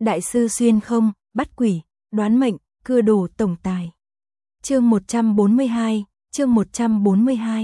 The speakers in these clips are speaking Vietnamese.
Đại sư xuyên không, bắt quỷ, đoán mệnh, cưa đồ tổng tài. Chương 142, chương 142.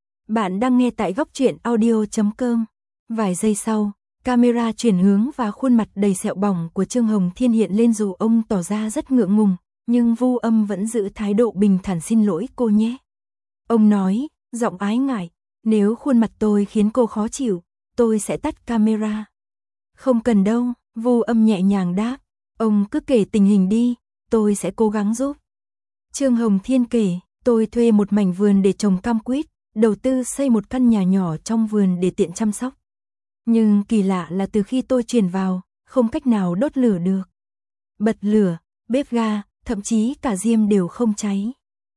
Bạn đang nghe tại góc truyện audio.com. Vài giây sau, camera chuyển hướng và khuôn mặt đầy sẹo bỏng của Trương Hồng Thiên hiện lên dù ông tỏ ra rất ngượng ngùng, nhưng Vu Âm vẫn giữ thái độ bình thản xin lỗi cô nhé. Ông nói, giọng ái ngại, nếu khuôn mặt tôi khiến cô khó chịu, tôi sẽ tắt camera. Không cần đâu, Vu Âm nhẹ nhàng đáp, ông cứ kể tình hình đi, tôi sẽ cố gắng giúp. Trương Hồng Thiên kể, tôi thuê một mảnh vườn để trồng cam quýt, đầu tư xây một căn nhà nhỏ trong vườn để tiện chăm sóc. Nhưng kỳ lạ là từ khi tôi chuyển vào, không cách nào đốt lửa được. Bật lửa, bếp ga, thậm chí cả diêm đều không cháy.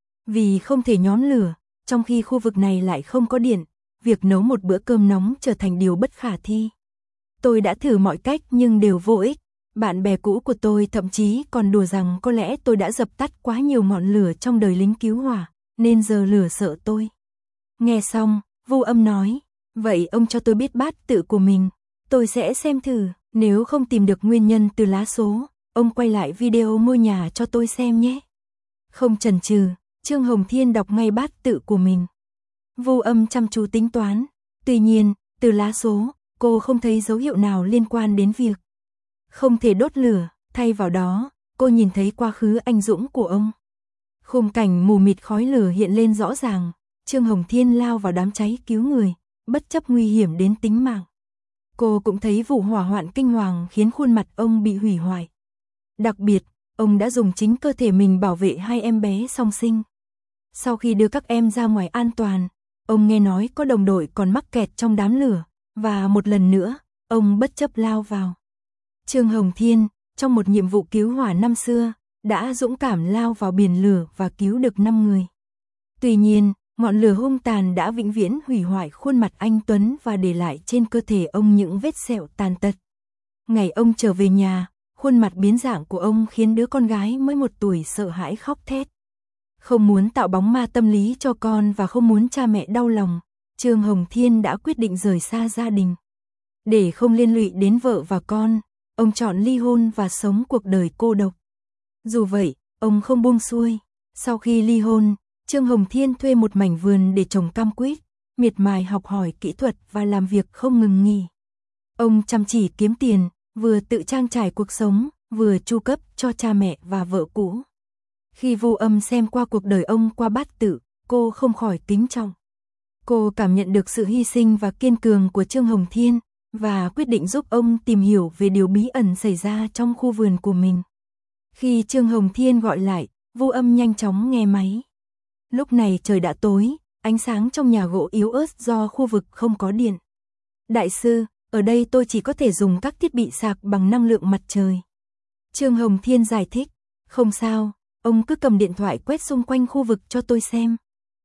Vì không thể nhóm lửa, trong khi khu vực này lại không có điện, việc nấu một bữa cơm nóng trở thành điều bất khả thi. Tôi đã thử mọi cách nhưng đều vô ích. Bạn bè cũ của tôi thậm chí còn đùa rằng có lẽ tôi đã dập tắt quá nhiều ngọn lửa trong đời lính cứu hỏa, nên giờ lửa sợ tôi. Nghe xong, Vu Âm nói, vậy ông cho tôi biết bát tự của mình, tôi sẽ xem thử, nếu không tìm được nguyên nhân từ lá số, ông quay lại video ngôi nhà cho tôi xem nhé. Không chần chừ, Trương Hồng Thiên đọc ngay bát tự của mình. Vu Âm chăm chú tính toán, tuy nhiên, từ lá số, cô không thấy dấu hiệu nào liên quan đến việc không thể đốt lửa, thay vào đó, cô nhìn thấy quá khứ anh dũng của ông. Khung cảnh mù mịt khói lửa hiện lên rõ ràng, Trương Hồng Thiên lao vào đám cháy cứu người, bất chấp nguy hiểm đến tính mạng. Cô cũng thấy vụ hỏa hoạn kinh hoàng khiến khuôn mặt ông bị hủy hoại. Đặc biệt, ông đã dùng chính cơ thể mình bảo vệ hai em bé song sinh. Sau khi đưa các em ra ngoài an toàn, ông nghe nói có đồng đội còn mắc kẹt trong đám lửa, và một lần nữa, ông bất chấp lao vào. Trương Hồng Thiên, trong một nhiệm vụ cứu hỏa năm xưa, đã dũng cảm lao vào biển lửa và cứu được 5 người. Tuy nhiên, ngọn lửa hung tàn đã vĩnh viễn hủy hoại khuôn mặt anh tuấn và để lại trên cơ thể ông những vết sẹo tàn tật. Ngày ông trở về nhà, khuôn mặt biến dạng của ông khiến đứa con gái mới 1 tuổi sợ hãi khóc thét. Không muốn tạo bóng ma tâm lý cho con và không muốn cha mẹ đau lòng, Trương Hồng Thiên đã quyết định rời xa gia đình. Để không liên lụy đến vợ và con, ông chọn ly hôn và sống cuộc đời cô độc. Dù vậy, ông không buông xuôi. Sau khi ly hôn, Trương Hồng Thiên thuê một mảnh vườn để trồng cam quýt, miệt mài học hỏi kỹ thuật và làm việc không ngừng nghỉ. Ông chăm chỉ kiếm tiền, vừa tự trang trải cuộc sống, vừa chu cấp cho cha mẹ và vợ cũ. Khi Vu Âm xem qua cuộc đời ông qua bát tự, cô không khỏi kính trọng. Cô cảm nhận được sự hy sinh và kiên cường của Trương Hồng Thiên, và quyết định giúp ông tìm hiểu về điều bí ẩn xảy ra trong khu vườn của mình. Khi Trương Hồng Thiên gọi lại, Vu Âm nhanh chóng nghe máy. Lúc này trời đã tối, ánh sáng trong nhà gỗ yếu ớt do khu vực không có điện. Đại sư, ở đây tôi chỉ có thể dùng các thiết bị sạc bằng năng lượng mặt trời. Trương Hồng Thiên giải thích, không sao, ông cứ cầm điện thoại quét xung quanh khu vực cho tôi xem.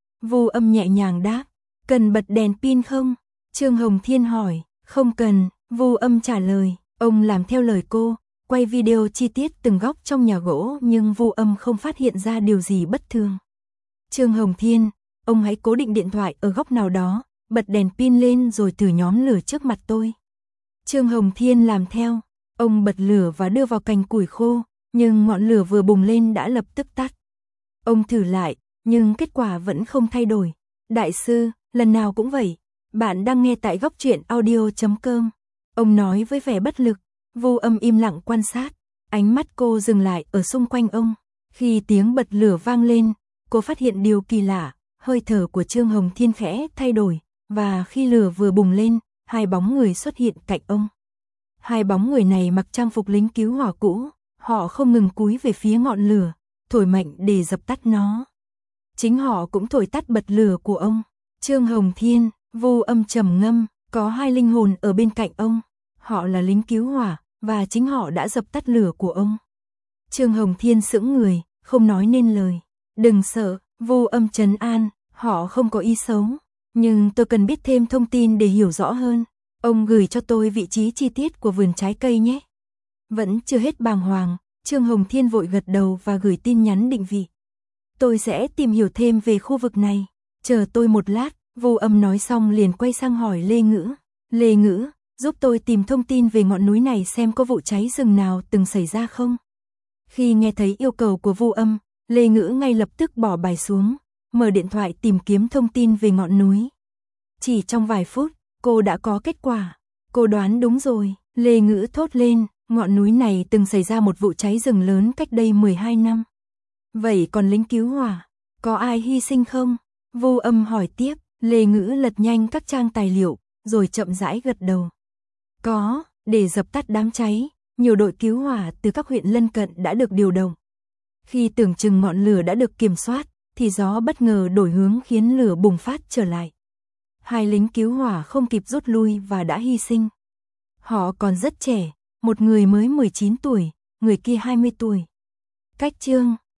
Vu Âm nhẹ nhàng đáp, cần bật đèn pin không? Trương Hồng Thiên hỏi, không cần, Vu Âm trả lời, ông làm theo lời cô, quay video chi tiết từng góc trong nhà gỗ nhưng Vu Âm không phát hiện ra điều gì bất thường. Trương Hồng Thiên, ông hãy cố định điện thoại ở góc nào đó, bật đèn pin lên rồi thử nhóm lửa trước mặt tôi. Trương Hồng Thiên làm theo, ông bật lửa và đưa vào cành củi khô, nhưng ngọn lửa vừa bùng lên đã lập tức tắt. Ông thử lại, nhưng kết quả vẫn không thay đổi. Đại sư, lần nào cũng vậy. Bạn đang nghe tại góc truyện audio.com. Ông nói với vẻ bất lực. Vu Âm im lặng quan sát, ánh mắt cô dừng lại ở xung quanh ông. Khi tiếng bật lửa vang lên, cô phát hiện điều kỳ lạ, hơi thở của Trương Hồng Thiên khẽ thay đổi, và khi lửa vừa bùng lên, 2 bóng người xuất hiện cạnh ông. 2 bóng người này mặc trang phục lính cứu hỏa cũ, họ không ngừng cúi về phía ngọn lửa, thổi mạnh để dập tắt nó. Chính họ cũng thổi tắt bật lửa của ông. Trương Hồng Thiên, Vu Âm trầm ngâm, có 2 linh hồn ở bên cạnh ông. Họ là lính cứu hỏa, và chính họ đã dập tắt lửa của ông. Trương Hồng Thiên sững người, không nói nên lời. Đừng sợ, Vu Âm trấn an, họ không có ý xấu. Nhưng tôi cần biết thêm thông tin để hiểu rõ hơn. Ông gửi cho tôi vị trí chi tiết của vườn trái cây nhé. Vẫn chưa hết bàng hoàng, Trương Hồng Thiên vội gật đầu và gửi tin nhắn định vị. Tôi sẽ tìm hiểu thêm về khu vực này. Chờ tôi một lát, Vu Âm nói xong liền quay sang hỏi Lê Ngữ. Lê Ngữ, giúp tôi tìm thông tin về ngọn núi này xem có vụ cháy rừng nào từng xảy ra không. Khi nghe thấy yêu cầu của Vu Âm, Lê Ngữ ngay lập tức bỏ bài xuống, mở điện thoại tìm kiếm thông tin về ngọn núi. Chỉ trong vài phút, cô đã có kết quả. Cô đoán đúng rồi, Lê Ngữ thốt lên, ngọn núi này từng xảy ra một vụ cháy rừng lớn cách đây 12 năm. Vậy còn lính cứu hỏa, có ai hy sinh không? Vu Âm hỏi tiếp, Lê Ngữ lật nhanh các trang tài liệu, rồi chậm rãi gật đầu. Có, để dập tắt đám cháy, nhiều đội cứu hỏa từ các huyện lân cận đã được điều động. Khi tưởng chừng ngọn lửa đã được kiểm soát, thì gió bất ngờ đổi hướng khiến lửa bùng phát trở lại. 2 lính cứu hỏa không kịp rút lui và đã hy sinh. Họ còn rất trẻ, một người mới 19 tuổi, người kia 20 tuổi. Cách chương